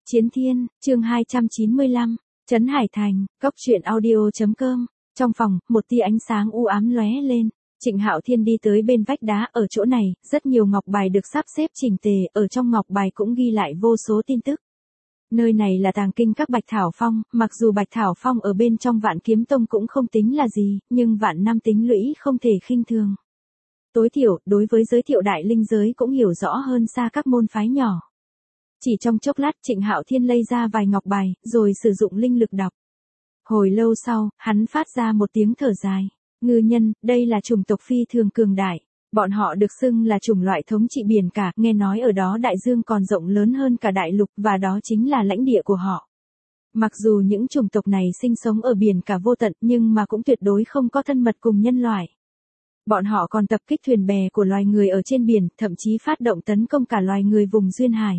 Chiến Thiên, chương 295, Trấn Hải Thành, Cốc truyện audio.com. Trong phòng, một tia ánh sáng u ám lóe lên. Trịnh Hạo Thiên đi tới bên vách đá, ở chỗ này, rất nhiều ngọc bài được sắp xếp chỉnh tề, ở trong ngọc bài cũng ghi lại vô số tin tức. Nơi này là tàng kinh các Bạch Thảo Phong, mặc dù Bạch Thảo Phong ở bên trong Vạn Kiếm Tông cũng không tính là gì, nhưng vạn năm tính lũy không thể khinh thường. Tối thiểu, đối với giới thiệu đại linh giới cũng hiểu rõ hơn xa các môn phái nhỏ. Chỉ trong chốc lát Trịnh Hạo Thiên lấy ra vài ngọc bài, rồi sử dụng linh lực đọc. Hồi lâu sau, hắn phát ra một tiếng thở dài. Ngư nhân, đây là chủng tộc phi thường cường đại. Bọn họ được xưng là chủng loại thống trị biển cả, nghe nói ở đó đại dương còn rộng lớn hơn cả đại lục và đó chính là lãnh địa của họ. Mặc dù những chủng tộc này sinh sống ở biển cả vô tận nhưng mà cũng tuyệt đối không có thân mật cùng nhân loại. Bọn họ còn tập kích thuyền bè của loài người ở trên biển, thậm chí phát động tấn công cả loài người vùng duyên hải.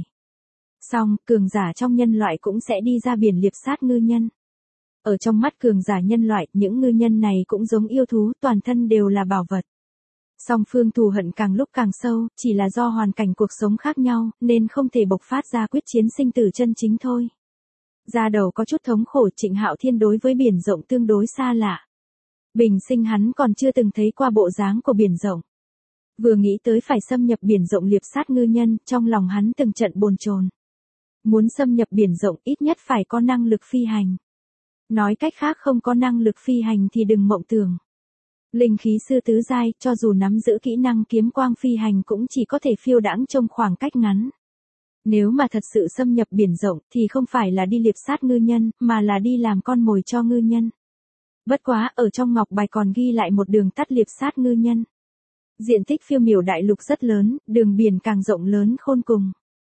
Xong, cường giả trong nhân loại cũng sẽ đi ra biển liệp sát ngư nhân. Ở trong mắt cường giả nhân loại, những ngư nhân này cũng giống yêu thú, toàn thân đều là bảo vật. Song phương thù hận càng lúc càng sâu, chỉ là do hoàn cảnh cuộc sống khác nhau, nên không thể bộc phát ra quyết chiến sinh tử chân chính thôi. Da đầu có chút thống khổ, Trịnh Hạo Thiên đối với biển rộng tương đối xa lạ. Bình sinh hắn còn chưa từng thấy qua bộ dáng của biển rộng. Vừa nghĩ tới phải xâm nhập biển rộng liệp sát ngư nhân, trong lòng hắn từng trận bồn chồn. Muốn xâm nhập biển rộng ít nhất phải có năng lực phi hành. Nói cách khác không có năng lực phi hành thì đừng mộng tưởng. Linh khí sư tứ giai, cho dù nắm giữ kỹ năng kiếm quang phi hành cũng chỉ có thể phiêu đãng trong khoảng cách ngắn. Nếu mà thật sự xâm nhập biển rộng thì không phải là đi liệp sát ngư nhân, mà là đi làm con mồi cho ngư nhân. Bất quá, ở trong ngọc bài còn ghi lại một đường tắt liệp sát ngư nhân. Diện tích phiêu miểu đại lục rất lớn, đường biển càng rộng lớn khôn cùng.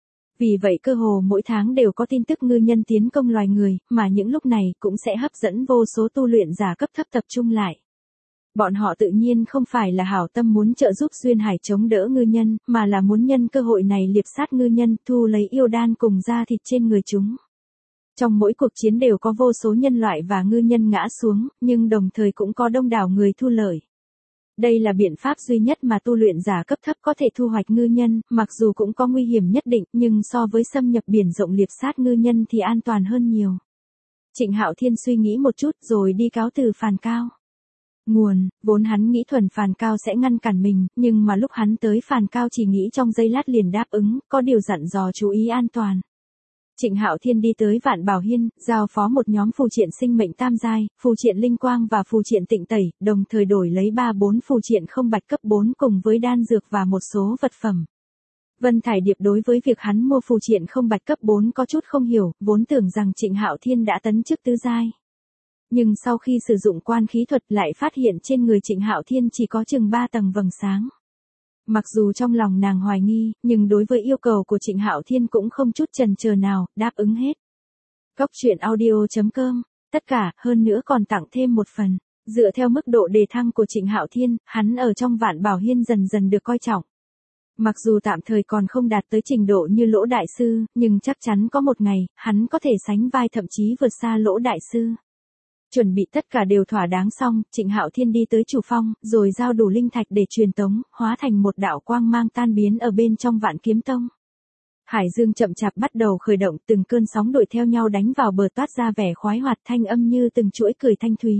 Vì vậy cơ hồ mỗi tháng đều có tin tức ngư nhân tiến công loài người, mà những lúc này cũng sẽ hấp dẫn vô số tu luyện giả cấp thấp tập trung lại. Bọn họ tự nhiên không phải là hảo tâm muốn trợ giúp duyên hải chống đỡ ngư nhân, mà là muốn nhân cơ hội này liệp sát ngư nhân, thu lấy yêu đan cùng da thịt trên người chúng. Trong mỗi cuộc chiến đều có vô số nhân loại và ngư nhân ngã xuống, nhưng đồng thời cũng có đông đảo người thu lợi. Đây là biện pháp duy nhất mà tu luyện giả cấp thấp có thể thu hoạch ngư nhân, mặc dù cũng có nguy hiểm nhất định, nhưng so với xâm nhập biển rộng liệp sát ngư nhân thì an toàn hơn nhiều. Trịnh Hạo Thiên suy nghĩ một chút rồi đi cáo từ Phàn Cao. Nguồn, vốn hắn nghĩ Thuần Phàn Cao sẽ ngăn cản mình, nhưng mà lúc hắn tới Phàn Cao chỉ nghĩ trong giây lát liền đáp ứng, có điều dặn dò chú ý an toàn. Trịnh Hạo Thiên đi tới Vạn Bảo Hiên, giao phó một nhóm phù triện sinh mệnh tam giai, phù triện linh quang và phù triện tịnh tẩy, đồng thời đổi lấy 3-4 phù triện không bạch cấp 4 cùng với đan dược và một số vật phẩm. Vân Thải Điệp đối với việc hắn mua phù triện không bạch cấp 4 có chút không hiểu, vốn tưởng rằng Trịnh Hạo Thiên đã tấn chức tứ giai. Nhưng sau khi sử dụng quan khí thuật lại phát hiện trên người Trịnh Hạo Thiên chỉ có chừng 3 tầng vầng sáng. Mặc dù trong lòng nàng hoài nghi, nhưng đối với yêu cầu của Trịnh Hạo Thiên cũng không chút chần chờ nào, đáp ứng hết. Cốc truyện audio.com, tất cả, hơn nữa còn tặng thêm một phần. Dựa theo mức độ đề thăng của Trịnh Hạo Thiên, hắn ở trong Vạn Bảo Hiên dần dần được coi trọng. Mặc dù tạm thời còn không đạt tới trình độ như Lỗ Đại Sư, nhưng chắc chắn có một ngày, hắn có thể sánh vai thậm chí vượt xa Lỗ Đại Sư. Chuẩn bị tất cả đều thỏa đáng xong, Trịnh Hạo Thiên đi tới chủ phong, rồi giao đủ linh thạch để truyền tống, hóa thành một đạo quang mang tan biến ở bên trong Vạn Kiếm Tông. Hải dương chậm chạp bắt đầu khởi động, từng cơn sóng đuổi theo nhau đánh vào bờ toát ra vẻ khoái hoạt, thanh âm như từng chuỗi cười thanh thúy.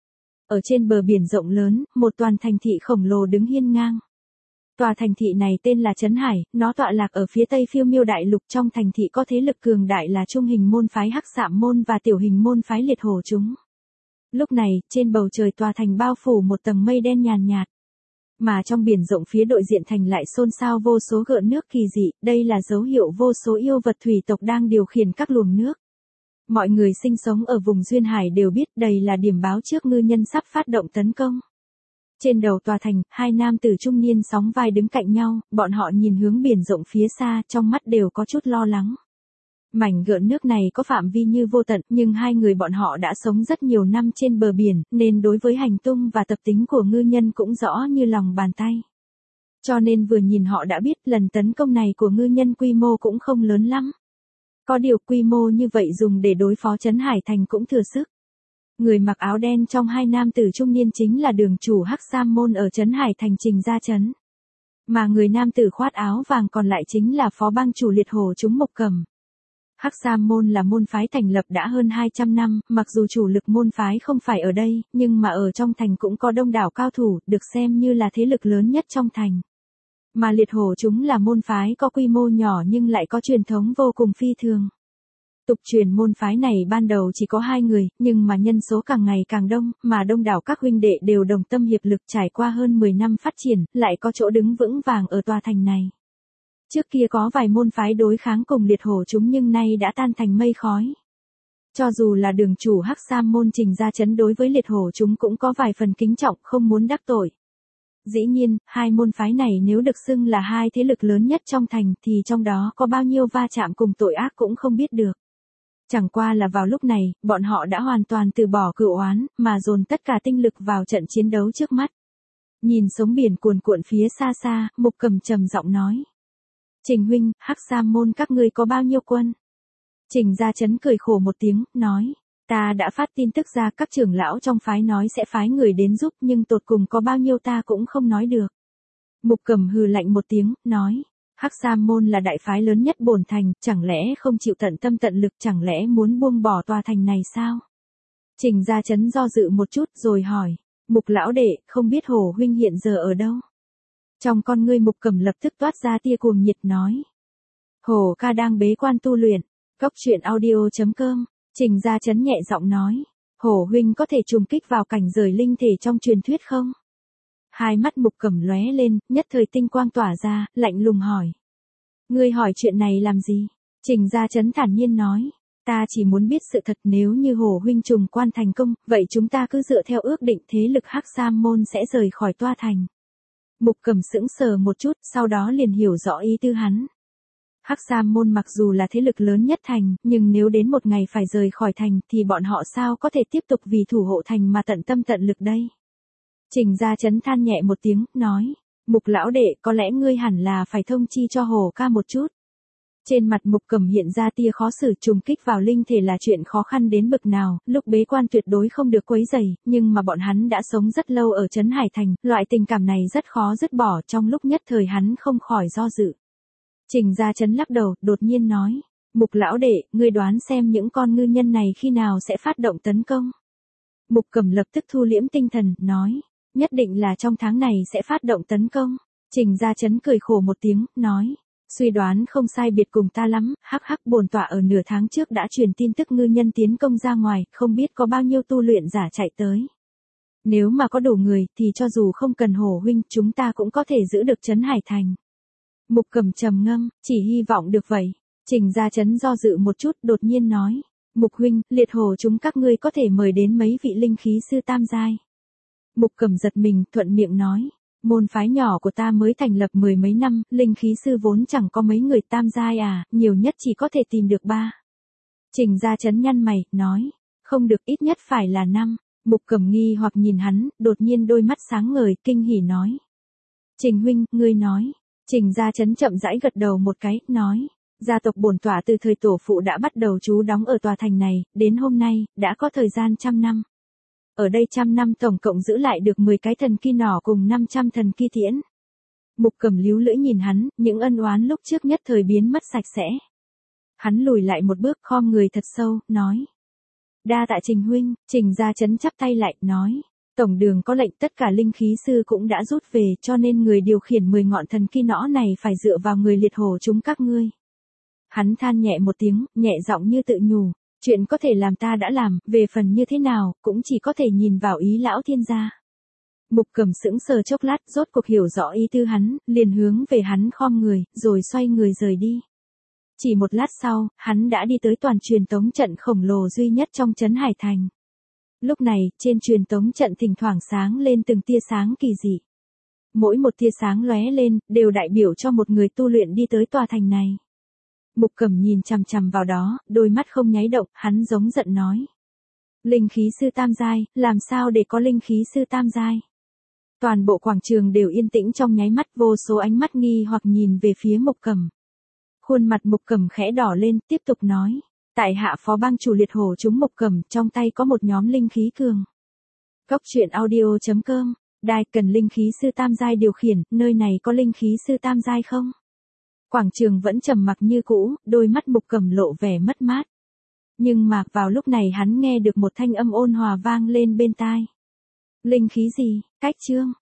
Ở trên bờ biển rộng lớn, một toàn thành thị khổng lồ đứng hiên ngang. Tòa thành thị này tên là Trấn Hải, nó tọa lạc ở phía tây phiêu miêu đại lục, trong thành thị có thế lực cường đại là trung hình môn phái Hắc Sạm môn và tiểu hình môn phái Liệt Hổ chúng. Lúc này, trên bầu trời tòa thành bao phủ một tầng mây đen nhàn nhạt. Mà trong biển rộng phía đối diện thành lại xôn xao vô số gợn nước kỳ dị, đây là dấu hiệu vô số yêu vật thủy tộc đang điều khiển các luồng nước. Mọi người sinh sống ở vùng duyên hải đều biết đây là điểm báo trước ngư nhân sắp phát động tấn công. Trên đầu tòa thành, hai nam tử trung niên sóng vai đứng cạnh nhau, bọn họ nhìn hướng biển rộng phía xa, trong mắt đều có chút lo lắng. Mảnh gợn nước này có phạm vi như vô tận, nhưng hai người bọn họ đã sống rất nhiều năm trên bờ biển, nên đối với hành tung và tập tính của ngư nhân cũng rõ như lòng bàn tay. Cho nên vừa nhìn họ đã biết lần tấn công này của ngư nhân quy mô cũng không lớn lắm. Có điều quy mô như vậy dùng để đối phó Trấn Hải Thành cũng thừa sức. Người mặc áo đen trong hai nam tử trung niên chính là đường chủ Hắc Sam môn ở Trấn Hải Thành Trình Gia Trấn. Mà người nam tử khoác áo vàng còn lại chính là phó bang chủ Liệt Hổ chúng Mộc Cầm. Hắc Sam môn là môn phái thành lập đã hơn 200 năm, mặc dù chủ lực môn phái không phải ở đây, nhưng mà ở trong thành cũng có đông đảo cao thủ, được xem như là thế lực lớn nhất trong thành. Mà liệt hổ chúng là môn phái có quy mô nhỏ nhưng lại có truyền thống vô cùng phi thường. Tục truyền môn phái này ban đầu chỉ có 2 người, nhưng mà nhân số càng ngày càng đông, mà đông đảo các huynh đệ đều đồng tâm hiệp lực trải qua hơn 10 năm phát triển, lại có chỗ đứng vững vàng ở tòa thành này. Trước kia có vài môn phái đối kháng cùng liệt hổ chúng nhưng nay đã tan thành mây khói. Cho dù là đường chủ Hắc Sam môn Trình Gia Chấn đối với liệt hổ chúng cũng có vài phần kính trọng không muốn đắc tội. Dĩ nhiên, hai môn phái này nếu được xưng là hai thế lực lớn nhất trong thành thì trong đó có bao nhiêu va chạm cùng tội ác cũng không biết được. Chẳng qua là vào lúc này, bọn họ đã hoàn toàn từ bỏ cựu oán, mà dồn tất cả tinh lực vào trận chiến đấu trước mắt. Nhìn sóng biển cuồn cuộn phía xa xa, Mục Cầm trầm giọng nói. Trình huynh, Hắc Sam môn các ngươi có bao nhiêu quân? Trình Gia Chấn cười khổ một tiếng, nói. Ta đã phát tin tức ra, các trưởng lão trong phái nói sẽ phái người đến giúp, nhưng tột cùng có bao nhiêu ta cũng không nói được. Mục Cầm hừ lạnh một tiếng, nói. Hắc Sam môn là đại phái lớn nhất bổn thành, chẳng lẽ không chịu tận tâm tận lực, chẳng lẽ muốn buông bỏ tòa thành này sao? Trình Gia Chấn do dự một chút rồi hỏi. Mục lão đệ, không biết Hổ huynh hiện giờ ở đâu? Trong con ngươi Mục Cầm lập tức toát ra tia cuồng nhiệt nói. Hổ ca đang bế quan tu luyện. Cốc truyện audio.com. Trình Gia Chấn nhẹ giọng nói. Hổ huynh có thể trùng kích vào cảnh giới linh thể trong truyền thuyết không? Hai mắt Mục Cầm lóe lên, nhất thời tinh quang tỏa ra, lạnh lùng hỏi. Ngươi hỏi chuyện này làm gì? Trình Gia Chấn thản nhiên nói. Ta chỉ muốn biết sự thật, nếu như Hổ huynh trùng quan thành công, vậy chúng ta cứ dựa theo ước định thế lực Hắc Sam môn sẽ rời khỏi tòa thành. Mục Cầm sững sờ một chút, sau đó liền hiểu rõ ý tư hắn. Hắc Sam môn mặc dù là thế lực lớn nhất thành, nhưng nếu đến một ngày phải rời khỏi thành thì bọn họ sao có thể tiếp tục vì thủ hộ thành mà tận tâm tận lực đây? Trình Gia Chấn than nhẹ một tiếng, nói. Mục lão đệ, có lẽ ngươi hẳn là phải thông chi cho Hổ ca một chút. Trên mặt Mục Cầm hiện ra tia khó xử, trùng kích vào linh thể là chuyện khó khăn đến bực nào, lúc bế quan tuyệt đối không được quấy rầy, nhưng mà bọn hắn đã sống rất lâu ở Trấn Hải Thành, loại tình cảm này rất khó dứt bỏ, trong lúc nhất thời hắn không khỏi do dự. Trình Gia Chấn lắc đầu, đột nhiên nói. Mục lão đệ, ngươi đoán xem những con ngư nhân này khi nào sẽ phát động tấn công? Mục Cầm lập tức thu liễm tinh thần, nói. Nhất định là trong tháng này sẽ phát động tấn công. Trình Gia Chấn cười khổ một tiếng, nói. Suy đoán không sai biệt cùng ta lắm, hắc hắc, bổn tọa ở nửa tháng trước đã truyền tin tức ngư nhân tiến công ra ngoài, không biết có bao nhiêu tu luyện giả chạy tới. Nếu mà có đủ người thì cho dù không cần Hổ huynh, chúng ta cũng có thể giữ được Trấn Hải Thành. Mục Cầm trầm ngâm, chỉ hy vọng được vậy. Trình Gia Chấn do dự một chút, đột nhiên nói. Mục huynh, liệt hổ chúng các ngươi có thể mời đến mấy vị linh khí sư tam giai. Mục Cầm giật mình, thuận miệng nói. Môn phái nhỏ của ta mới thành lập 10 mấy năm, linh khí sư vốn chẳng có mấy người tam giai à, nhiều nhất chỉ có thể tìm được 3. Trình Gia Chấn nhăn mày, nói. Không được, ít nhất phải là 5. Mục Cầm nghi hoặc nhìn hắn, đột nhiên đôi mắt sáng ngời, kinh hỉ nói. Trình huynh, ngươi nói. Trình Gia Chấn chậm rãi gật đầu một cái, nói. Gia tộc bổn tọa từ thời tổ phụ đã bắt đầu trú đóng ở tòa thành này, đến hôm nay, đã có thời gian 100 năm. Ở đây 100 năm tổng cộng giữ lại được 10 cái thần ki nỏ cùng 500 thần ki tiễn. Mục Cầm líu lưỡi nhìn hắn, những ân oán lúc trước nhất thời biến mất sạch sẽ. Hắn lùi lại một bước, khom người thật sâu, nói. Đa tạ Trình huynh. Trình Gia Chấn chắp tay lại, nói. Tổng đường có lệnh tất cả linh khí sư cũng đã rút về, cho nên người điều khiển 10 ngọn thần ki nỏ này phải dựa vào người liệt hổ chúng các ngươi. Hắn than nhẹ một tiếng, nhẹ giọng như tự nhủ. Chuyện có thể làm ta đã làm, về phần như thế nào, cũng chỉ có thể nhìn vào ý lão thiên gia. Mục Cầm sững sờ chốc lát, rốt cuộc hiểu rõ ý tư hắn, liền hướng về hắn khom người, rồi xoay người rời đi. Chỉ một lát sau, hắn đã đi tới toàn truyền tống trận khổng lồ duy nhất trong Trấn Hải Thành. Lúc này, trên truyền tống trận thỉnh thoảng sáng lên từng tia sáng kỳ dị. Mỗi một tia sáng lóe lên, đều đại biểu cho một người tu luyện đi tới tòa thành này. Mục Cầm nhìn chằm chằm vào đó, đôi mắt không nháy động, hắn giống giận nói. Linh khí sư tam giai, làm sao để có linh khí sư tam giai? Toàn bộ quảng trường đều yên tĩnh trong nháy mắt, vô số ánh mắt nghi hoặc nhìn về phía Mục Cầm. Khuôn mặt Mục Cầm khẽ đỏ lên, tiếp tục nói. Tại hạ phó bang chủ liệt hổ chúng Mục Cầm, trong tay có một nhóm linh khí cường. Cốc truyện audio.com, đài cần linh khí sư tam giai điều khiển, nơi này có linh khí sư tam giai không? Quảng Trường vẫn trầm mặc như cũ, đôi mắt Mục Cẩm lộ vẻ mất mát. Nhưng mà, vào lúc này hắn nghe được một thanh âm ôn hòa vang lên bên tai. Linh khí gì, cách chương.